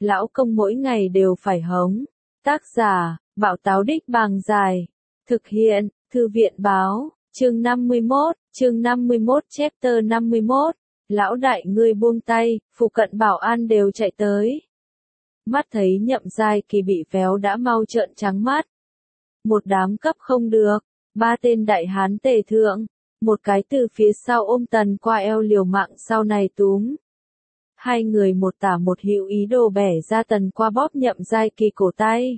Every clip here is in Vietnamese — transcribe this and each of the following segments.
lão công mỗi ngày đều phải hống. Tác giả, Bảo Táo Đích Bàng Dài. Thực hiện, Thư viện Báo, chương 51, chapter 51. Lão đại ngươi buông tay, phụ cận bảo an đều chạy tới. Mắt thấy Nhậm Giai Kỳ bị véo đã mau trợn trắng mắt. Một đám cấp không được, ba tên đại hán tề thượng, một cái từ phía sau ôm Tần Qua eo liều mạng sau này túm. Hai người một tả một hữu ý đồ bẻ ra Tần Qua bóp Nhậm Giai Kỳ cổ tay.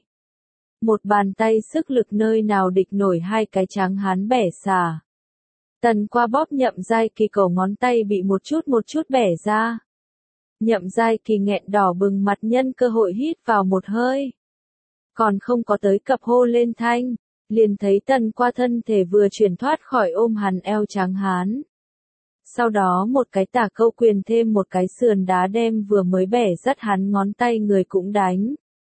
Một bàn tay sức lực nơi nào địch nổi hai cái tráng hán bẻ xả. Tần Qua bóp Nhậm Giai Kỳ cổ ngón tay bị một chút bẻ ra. Nhậm Giai Kỳ nghẹn đỏ bừng mặt nhân cơ hội hít vào một hơi. Còn không có tới cập hô lên thanh, liền thấy Tần Qua thân thể vừa chuyển thoát khỏi ôm hắn eo tráng hán. Sau đó một cái tả câu quyền thêm một cái sườn đá đem vừa mới bẻ dắt hắn ngón tay người cũng đánh.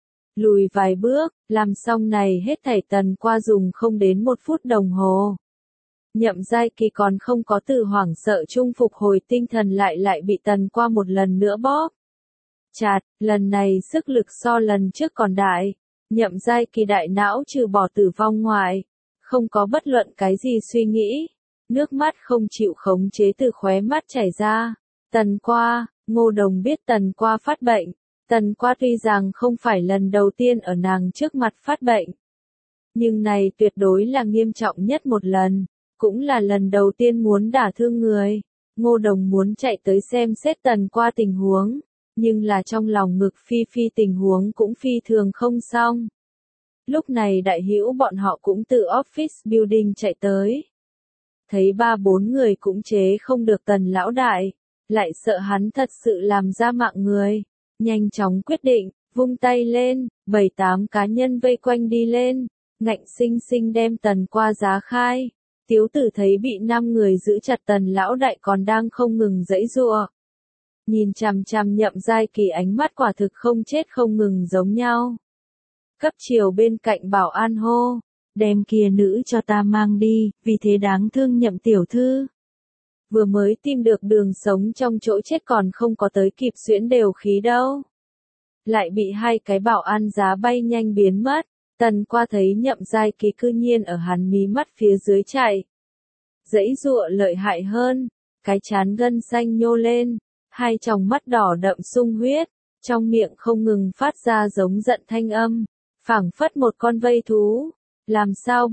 Lùi vài bước, làm xong này hết thảy Tần Qua dùng không đến 1 phút đồng hồ. Nhậm Giai Kỳ còn không có từ hoảng sợ chung phục hồi tinh thần lại bị Tần Qua một lần nữa bóp. Chạt, lần này sức lực so lần trước còn đại. Nhậm Giai Kỳ đại não trừ bỏ tử vong ngoài, không có bất luận cái gì suy nghĩ. Nước mắt không chịu khống chế từ khóe mắt chảy ra. Tần Qua, Ngô Đồng biết Tần Qua phát bệnh. Tần Qua tuy rằng không phải lần đầu tiên ở nàng trước mặt phát bệnh. Nhưng này tuyệt đối là nghiêm trọng nhất một lần. Cũng là lần đầu tiên muốn đả thương người. Ngô Đồng muốn chạy tới xem xét Tần Qua tình huống. Nhưng là trong lòng ngực Phi Phi tình huống cũng phi thường không xong. Lúc này đại hữu bọn họ cũng từ office building chạy tới. Thấy 3-4 người cũng chế không được Tần lão đại. Lại sợ hắn thật sự làm ra mạng người. Nhanh chóng quyết định, vung tay lên, 7-8 cá nhân vây quanh đi lên. Ngạnh sinh sinh đem Tần Qua giá khai. Tiếu tử thấy bị 5 người giữ chặt Tần lão đại còn đang không ngừng giãy giụa. Nhìn chằm chằm Nhậm Giai Kỳ ánh mắt quả thực không chết không ngừng giống nhau. Cấp chiều bên cạnh bảo an hô, đem kia nữ cho ta mang đi, vì thế đáng thương Nhậm tiểu thư. Vừa mới tìm được đường sống trong chỗ chết còn không có tới kịp xuyễn đều khí đâu. Lại bị hai cái bảo an giá bay nhanh biến mất. Tần Qua thấy Nhậm Giai Kỳ cư nhiên ở hắn mí mắt phía dưới chạy. Giãy giụa lợi hại hơn, cái trán gân xanh nhô lên, hai tròng mắt đỏ đậm sung huyết, trong miệng không ngừng phát ra giống giận thanh âm, phảng phất một con vây thú. Làm sao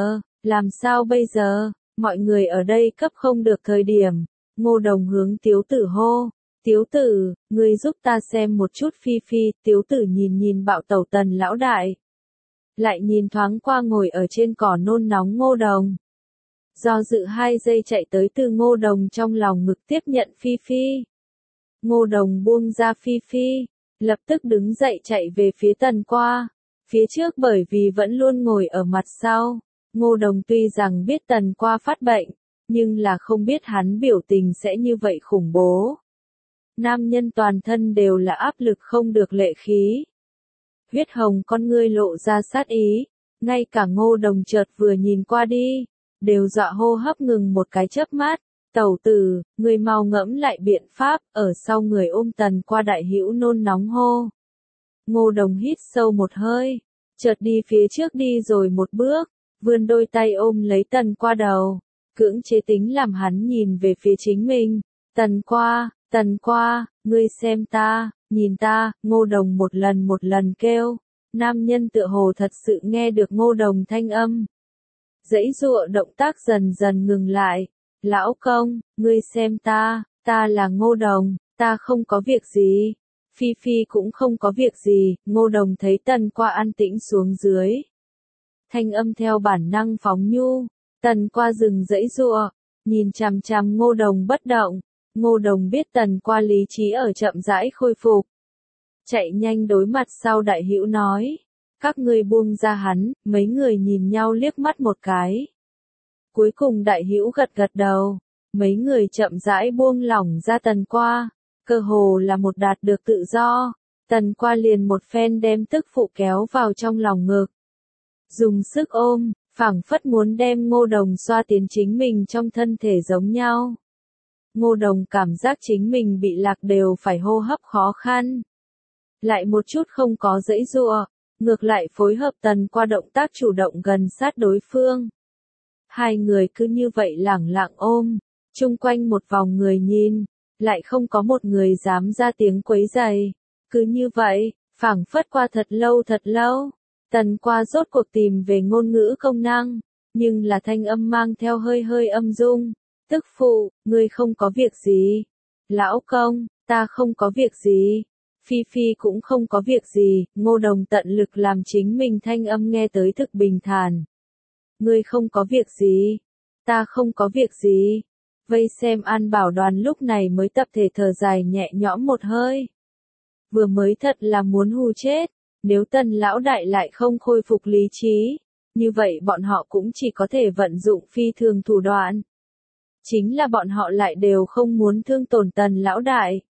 bây giờ, mọi người ở đây cấp không được thời điểm. Ngô Đồng hướng Tiếu tử hô, Tiếu tử, ngươi giúp ta xem một chút Phi Phi. Tiếu tử nhìn bạo tẩu Tần lão đại. Lại nhìn thoáng qua ngồi ở trên cỏ nôn nóng Ngô Đồng. Do dự 2 giây chạy tới từ Ngô Đồng trong lòng ngực tiếp nhận Phi Phi. Ngô Đồng buông ra Phi Phi, lập tức đứng dậy chạy về phía Tần Qua. Phía trước bởi vì vẫn luôn ngồi ở mặt sau, Ngô Đồng tuy rằng biết Tần Qua phát bệnh, nhưng là không biết hắn biểu tình sẽ như vậy khủng bố. Nam nhân toàn thân đều là áp lực không được lệ khí. Huyết hồng con ngươi lộ ra sát ý, ngay cả Ngô Đồng chợt vừa nhìn qua đi, đều dọa hô hấp ngừng một cái chớp mắt. Tẩu tử, người mau ngẫm lại biện pháp, ở sau người ôm Tần Qua đại hữu nôn nóng hô. Ngô Đồng hít sâu một hơi, chợt đi phía trước đi rồi một bước, vươn đôi tay ôm lấy Tần Qua đầu, cưỡng chế tính làm hắn nhìn về phía chính mình. Tần Qua, ngươi xem ta, nhìn ta. Ngô Đồng một lần kêu. Nam nhân tựa hồ thật sự nghe được Ngô Đồng thanh âm. Giãy giụa động tác dần dần ngừng lại. Lão công, ngươi xem ta là Ngô Đồng, ta không có việc gì. Phi Phi cũng không có việc gì. Ngô Đồng thấy Tần Qua an tĩnh xuống dưới. Thanh âm theo bản năng phóng nhu. Tần Qua dừng giãy giụa, nhìn chằm chằm Ngô Đồng bất động. Ngô Đồng biết Tần Qua lý trí ở chậm rãi khôi phục. Chạy nhanh đối mặt sau đại hữu nói. Các ngươi buông ra hắn. Mấy người nhìn nhau liếc mắt một cái. Cuối cùng đại hữu gật đầu. Mấy người chậm rãi buông lỏng ra Tần Qua. Cơ hồ là một đạt được tự do. Tần Qua liền một phen đem tức phụ kéo vào trong lòng ngực. Dùng sức ôm, phảng phất muốn đem Ngô Đồng xoa tiến chính mình trong thân thể giống nhau. Ngô Đồng cảm giác chính mình bị lạc đều phải hô hấp khó khăn. lại một chút không có giãy giụa, ngược lại phối hợp Tần Qua động tác chủ động gần sát đối phương. Hai người cứ như vậy lẳng lặng ôm, chung quanh một vòng người nhìn, lại không có một người dám ra tiếng quấy rầy. Cứ như vậy, phảng phất qua thật lâu, Tần Qua rốt cuộc tìm về ngôn ngữ công năng, nhưng là thanh âm mang theo hơi hơi âm dung. Tức phụ, ngươi không có việc gì. Lão công, ta không có việc gì. Phi Phi cũng không có việc gì, Ngô Đồng tận lực làm chính mình thanh âm nghe tới thực bình thản. Ngươi không có việc gì. Ta không có việc gì. Vây xem An Bảo đoàn lúc này mới tập thể thở dài nhẹ nhõm một hơi. Vừa mới thật là muốn hù chết, nếu Tần lão đại lại không khôi phục lý trí, như vậy bọn họ cũng chỉ có thể vận dụng phi thường thủ đoạn. Chính là bọn họ lại đều không muốn thương tổn Tần lão đại.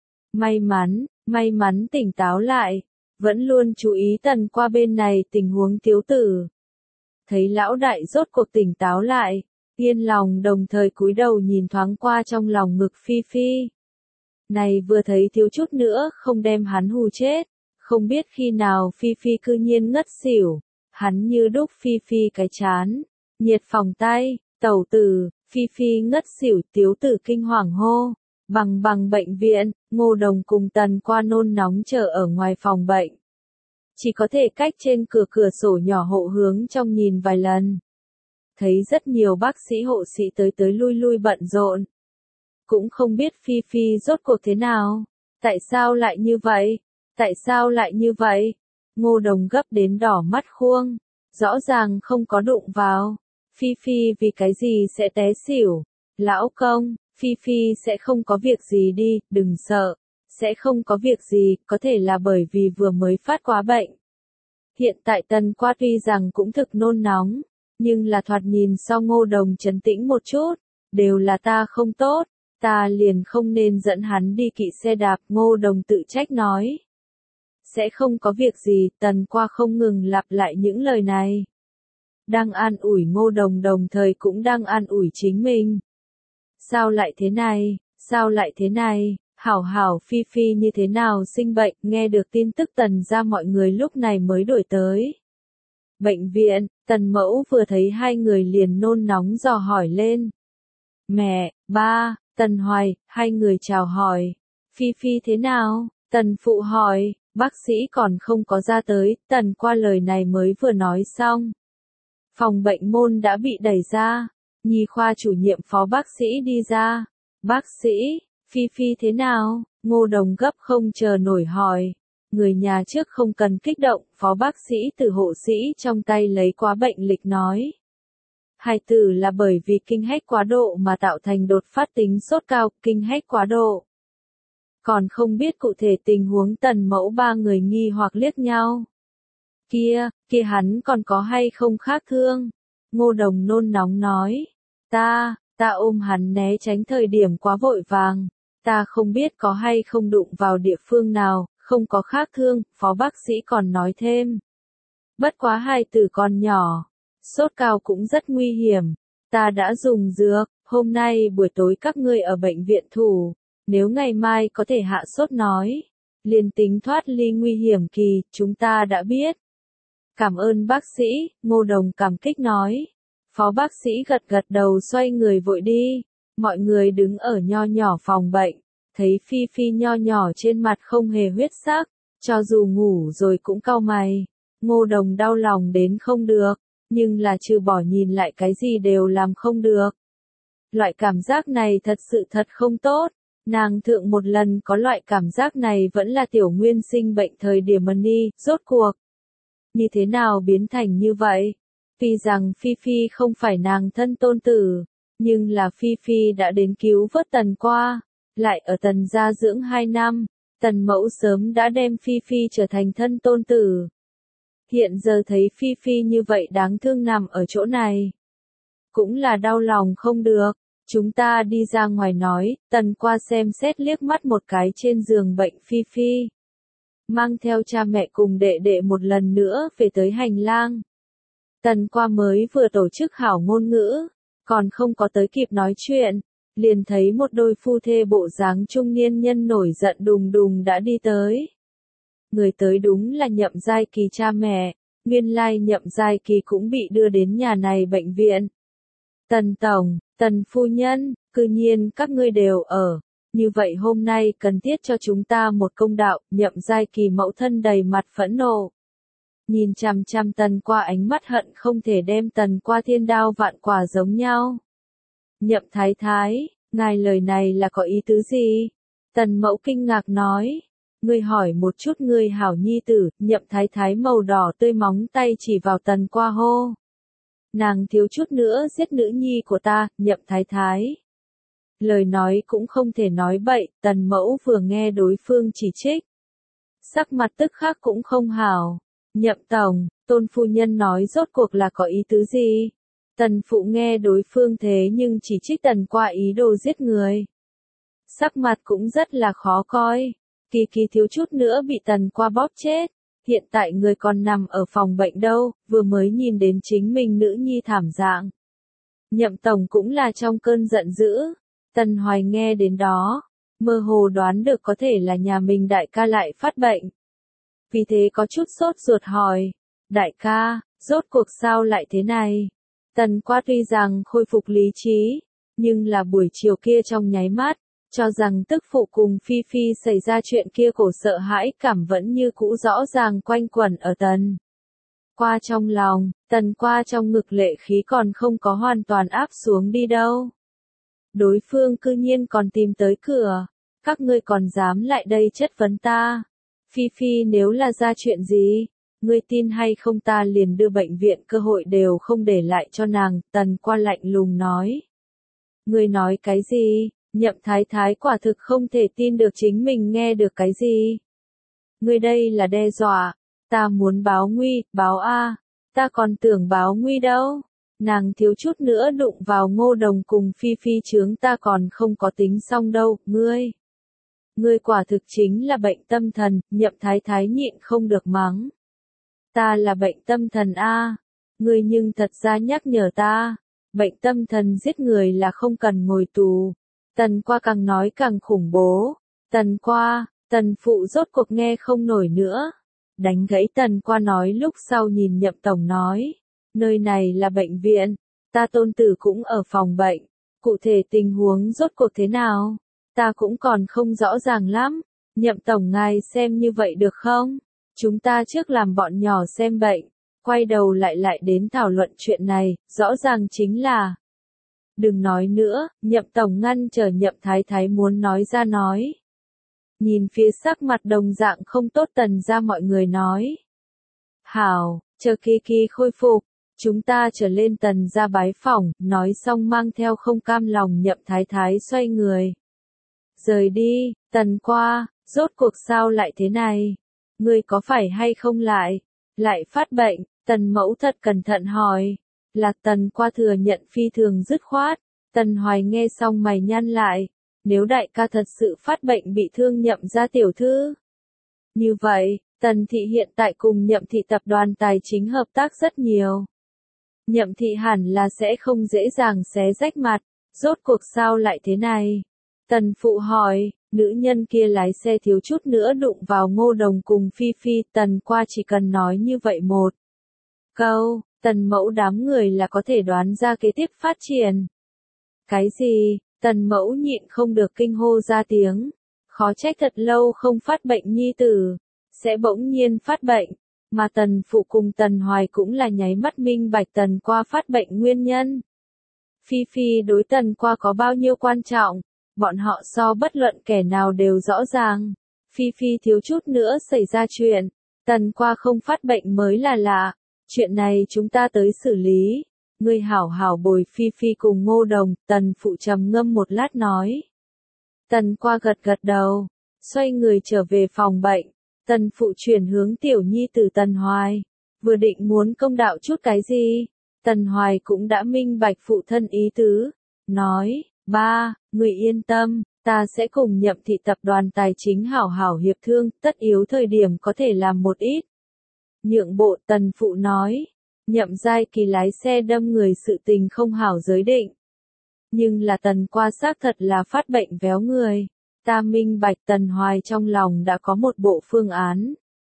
May mắn tỉnh táo lại, vẫn luôn chú ý Tần Qua bên này tình huống thiếu tử. Thấy lão đại rốt cuộc tỉnh táo lại, yên lòng đồng thời cúi đầu nhìn thoáng qua trong lòng ngực Phi Phi. Này vừa thấy thiếu chút nữa không đem hắn hù chết, không biết khi nào Phi Phi cư nhiên ngất xỉu, hắn như đúc Phi Phi cái chán, nhiệt phòng tay, tẩu tử, Phi Phi ngất xỉu thiếu tử kinh hoàng hô. Bằng bệnh viện, Ngô Đồng cùng Tần Qua nôn nóng chờ ở ngoài phòng bệnh. Chỉ có thể cách trên cửa sổ nhỏ hộ hướng trong nhìn vài lần. Thấy rất nhiều bác sĩ hộ sĩ tới lui bận rộn. Cũng không biết Phi Phi rốt cuộc thế nào. Tại sao lại như vậy? Ngô Đồng gấp đến đỏ mắt khuông. Rõ ràng không có đụng vào. Phi Phi vì cái gì sẽ té xỉu? Lão công, Phi Phi sẽ không có việc gì đi, đừng sợ. Sẽ không có việc gì, có thể là bởi vì vừa mới phát quá bệnh. Hiện tại Tần Qua tuy rằng cũng thực nôn nóng, nhưng là thoạt nhìn sau Ngô Đồng trấn tĩnh một chút, đều là ta không tốt, ta liền không nên dẫn hắn đi kỵ xe đạp, Ngô Đồng tự trách nói. Sẽ không có việc gì, Tần Qua không ngừng lặp lại những lời này. Đang an ủi Ngô Đồng đồng thời cũng đang an ủi chính mình. Sao lại thế này? Hảo Phi Phi như thế nào sinh bệnh, nghe được tin tức Tần ra mọi người lúc này mới đuổi tới. Bệnh viện, Tần Mẫu vừa thấy hai người liền nôn nóng dò hỏi lên. Mẹ, ba, Tần Hoài, hai người chào hỏi. Phi Phi thế nào? Tần Phụ hỏi, bác sĩ còn không có ra tới, Tần Qua lời này mới vừa nói xong. Phòng bệnh môn đã bị đẩy ra, nhi khoa chủ nhiệm phó bác sĩ đi ra. Bác sĩ, Phi Phi thế nào? Ngô Đồng gấp không chờ nổi hỏi. Người nhà trước không cần kích động, phó bác sĩ từ hộ sĩ trong tay lấy quá bệnh lịch nói. Hài tử là bởi vì kinh hách quá độ mà tạo thành đột phát tính sốt cao, kinh hách quá độ. Còn không biết cụ thể tình huống Tần Mẫu ba người nghi hoặc liếc nhau. Kia hắn còn có hay không khác thương? Ngô Đồng nôn nóng nói. Ta ôm hắn né tránh thời điểm quá vội vàng. Ta không biết có hay không đụng vào địa phương nào, không có khác thương, phó bác sĩ còn nói thêm. Bất quá hai tử con nhỏ, sốt cao cũng rất nguy hiểm. Ta đã dùng dược, hôm nay buổi tối các ngươi ở bệnh viện thủ, nếu ngày mai có thể hạ sốt nói, liền tính thoát ly nguy hiểm kỳ, chúng ta đã biết. Cảm ơn bác sĩ, Ngô Đồng cảm kích nói. Phó bác sĩ gật đầu xoay người vội đi. Mọi người đứng ở nho nhỏ phòng bệnh, thấy Phi Phi nho nhỏ trên mặt không hề huyết sắc, cho dù ngủ rồi cũng cau mày. Ngô Đồng đau lòng đến không được, nhưng là trừ bỏ nhìn lại cái gì đều làm không được. Loại cảm giác này thật sự thật không tốt. Nàng thượng một lần có loại cảm giác này vẫn là tiểu nguyên sinh bệnh thời điểm Money, rốt cuộc. Như thế nào biến thành như vậy? Tuy rằng Phi Phi không phải nàng thân tôn tử, nhưng là Phi Phi đã đến cứu vớt Tần Qua, lại ở Tần gia dưỡng 2 năm, Tần Mẫu sớm đã đem Phi Phi trở thành thân tôn tử. Hiện giờ thấy Phi Phi như vậy đáng thương nằm ở chỗ này. Cũng là đau lòng không được, chúng ta đi ra ngoài nói, Tần Qua xem xét liếc mắt một cái trên giường bệnh Phi Phi. Mang theo cha mẹ cùng đệ đệ một lần nữa về tới hành lang. Tần Qua mới vừa tổ chức hảo ngôn ngữ, còn không có tới kịp nói chuyện, liền thấy một đôi phu thê bộ dáng trung niên nhân nổi giận đùng đùng đã đi tới. người tới đúng là Nhậm Giai Kỳ cha mẹ, nguyên lai Nhậm Giai Kỳ cũng bị đưa đến nhà này bệnh viện. Tần tổng, Tần phu nhân, cư nhiên các ngươi đều ở, như vậy hôm nay cần thiết cho chúng ta một công đạo, Nhậm Giai Kỳ mẫu thân đầy mặt phẫn nộ. Nhìn chằm chằm Tần Qua ánh mắt hận không thể đem Tần Qua thiên đao vạn quả giống nhau. Nhậm thái thái, ngài lời này là có ý tứ gì? Tần mẫu kinh ngạc nói. Ngươi hỏi một chút ngươi hảo nhi tử, Nhậm thái thái màu đỏ tươi móng tay chỉ vào Tần Qua hô. Nàng thiếu chút nữa giết nữ nhi của ta, Nhậm thái thái. Lời nói cũng không thể nói bậy, Tần mẫu vừa nghe đối phương chỉ trích. Sắc mặt tức khắc cũng không hảo. Nhậm tổng, Tôn phu nhân nói rốt cuộc là có ý tứ gì? Tần phụ nghe đối phương thế nhưng chỉ trích Tần Qua ý đồ giết người. Sắc mặt cũng rất là khó coi. Kỳ Kỳ thiếu chút nữa bị Tần Qua bóp chết. Hiện tại người còn nằm ở phòng bệnh đâu, vừa mới nhìn đến chính mình nữ nhi thảm dạng. Nhậm tổng cũng là trong cơn giận dữ. Tần Hoài nghe đến đó, mơ hồ đoán được có thể là nhà mình đại ca lại phát bệnh. Vì thế có chút sốt ruột hỏi, đại ca, rốt cuộc sao lại thế này? Tần Qua tuy rằng khôi phục lý trí, nhưng là buổi chiều kia trong nháy mắt, cho rằng tức phụ cùng Phi Phi xảy ra chuyện kia cổ sợ hãi cảm vẫn như cũ rõ ràng quanh quẩn ở Tần Qua trong lòng, Tần Qua trong ngực lệ khí còn không có hoàn toàn áp xuống đi đâu. Đối phương cư nhiên còn tìm tới cửa, các ngươi còn dám lại đây chất vấn ta. Phi Phi nếu là ra chuyện gì, ngươi tin hay không ta liền đưa bệnh viện cơ hội đều không để lại cho nàng, Tần Qua lạnh lùng nói. Ngươi nói cái gì? Nhậm thái thái quả thực không thể tin được chính mình nghe được cái gì. Ngươi đây là đe dọa, ta muốn báo nguy, báo A, ta còn tưởng báo nguy đâu. Nàng thiếu chút nữa đụng vào Ngô Đồng cùng Phi Phi chướng ta còn không có tính xong đâu, ngươi. Ngươi quả thực chính là bệnh tâm thần, Nhậm thái thái nhịn không được mắng. Ta là bệnh tâm thần A, ngươi nhưng thật ra nhắc nhở ta, bệnh tâm thần giết người là không cần ngồi tù. Tần Qua càng nói càng khủng bố. Tần Qua, Tần phụ rốt cuộc nghe không nổi nữa. Đánh gãy Tần Qua nói lúc sau nhìn Nhậm tổng nói. Nơi này là bệnh viện, ta tôn tử cũng ở phòng bệnh. Cụ thể tình huống rốt cuộc thế nào? Ta cũng còn không rõ ràng lắm. Nhậm tổng ngài xem như vậy được không? Chúng ta trước làm bọn nhỏ xem bệnh. Quay đầu lại đến thảo luận chuyện này, rõ ràng chính là. Đừng nói nữa, Nhậm tổng ngăn chờ Nhậm thái thái muốn nói ra nói. Nhìn phía sắc mặt đồng dạng không tốt Tần ra mọi người nói. Hảo, chờ Kỳ Kỳ khôi phục, chúng ta trở lên Tần ra bái phỏng, nói xong mang theo không cam lòng Nhậm thái thái xoay người. Rời đi, Tần Qua, rốt cuộc sao lại thế này? Ngươi có phải hay không lại phát bệnh? Tần mẫu thật cẩn thận hỏi. Là Tần Qua thừa nhận phi thường dứt khoát. Tần Hoài nghe xong mày nhăn lại. Nếu đại ca thật sự phát bệnh bị thương Nhậm gia tiểu thư. Như vậy, Tần thị hiện tại cùng Nhậm thị tập đoàn tài chính hợp tác rất nhiều. Nhậm thị hẳn là sẽ không dễ dàng xé rách mặt. Rốt cuộc sao lại thế này? Tần phụ hỏi, nữ nhân kia lái xe thiếu chút nữa đụng vào Ngô Đồng cùng Phi Phi. Tần Qua chỉ cần nói như vậy một câu, Tần mẫu đám người là có thể đoán ra kế tiếp phát triển. Cái gì? Tần mẫu nhịn không được kinh hô ra tiếng. Khó trách thật lâu không phát bệnh nhi tử, sẽ bỗng nhiên phát bệnh. Mà Tần phụ cùng Tần Hoài cũng là nháy mắt minh bạch Tần Qua phát bệnh nguyên nhân. Phi Phi đối Tần Qua có bao nhiêu quan trọng, bọn họ so bất luận kẻ nào đều rõ ràng. Phi Phi thiếu chút nữa xảy ra chuyện, Tần Qua không phát bệnh mới là lạ. Chuyện này chúng ta tới xử lý. Ngươi hảo hảo bồi Phi Phi cùng Ngô Đồng, Tần phụ trầm ngâm một lát nói. Tần Qua gật gật đầu, xoay người trở về phòng bệnh. Tần phụ chuyển hướng tiểu nhi tử Tần Hoài, vừa định muốn công đạo chút cái gì. Tần Hoài cũng đã minh bạch phụ thân ý tứ, nói, ba, người yên tâm, ta sẽ cùng Nhậm thị tập đoàn tài chính hảo hảo hiệp thương, tất yếu thời điểm có thể làm một ít. Nhượng bộ Tần phụ nói. Nhậm Giai Kỳ lái xe đâm người sự tình không hảo giới định. Nhưng là Tần Qua xác thật là phát bệnh véo người. Ta minh bạch Tần Hoài trong lòng đã có một bộ phương án.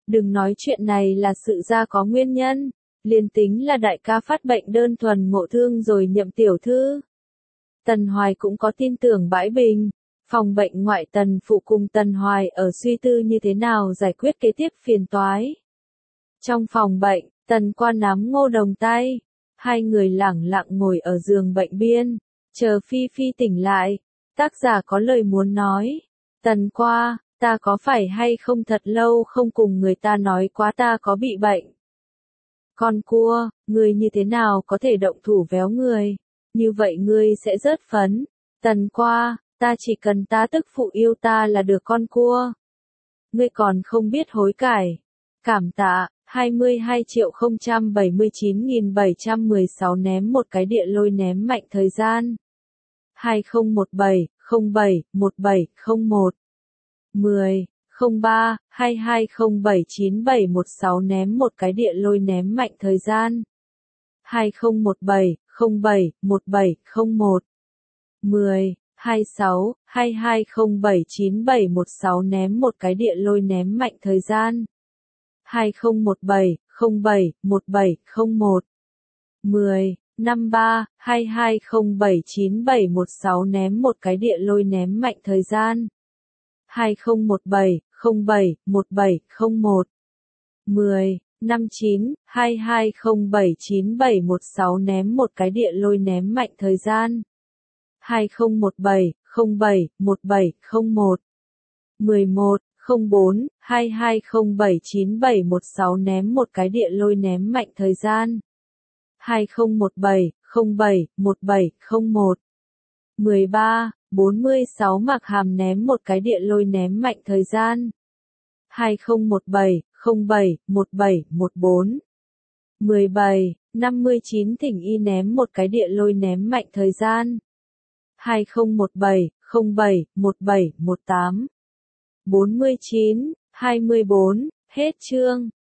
Đừng nói chuyện này là sự ra có nguyên nhân. Liền tính là đại ca phát bệnh đơn thuần ngộ thương rồi Nhậm tiểu thư. Tần Hoài cũng có tin tưởng bãi bình. Phòng bệnh ngoại Tần Phụ cùng Tần Hoài ở suy tư như thế nào giải quyết kế tiếp phiền toái. Trong phòng bệnh, Tần Quan nắm Ngô Đồng tay. Hai người lẳng lặng ngồi ở giường bệnh biên. Chờ Phi Phi tỉnh lại. Tác giả có lời muốn nói. Tần Qua, ta có phải hay không thật lâu không cùng người ta nói quá ta có bị bệnh. Con cua, ngươi như thế nào có thể động thủ véo người. Như vậy ngươi sẽ rớt phấn. Tần Qua, ta chỉ cần ta tức phụ yêu ta là được con cua. Ngươi còn không biết hối cải. Cảm tạ, 22.079.716 ném một cái địa lôi ném mạnh thời gian. 2017, 07, 1701. 10, 03, 22079716 ném một cái địa lôi ném mạnh thời gian. 2017, 07, 1701. 10, 26, 22079716 ném một cái địa lôi ném mạnh thời gian. 2017, 07, 1701. 10, 53, 22079716 ném một cái địa lôi ném mạnh thời gian. 2017, 07, 1701. 10, 59, 22079716 ném một cái địa lôi ném mạnh thời gian. 2017, 07, 1701. 11, 04, 22079716 ném một cái địa lôi ném mạnh thời gian. 2017, 07, 1701. 13, 46 Mạc Hàm ném một cái địa lôi ném mạnh thời gian. 2017, 07, 1714. 17, 59 Thỉnh Y ném một cái địa lôi ném mạnh thời gian. 2017, 07, 1718. 49, 24, hết chương.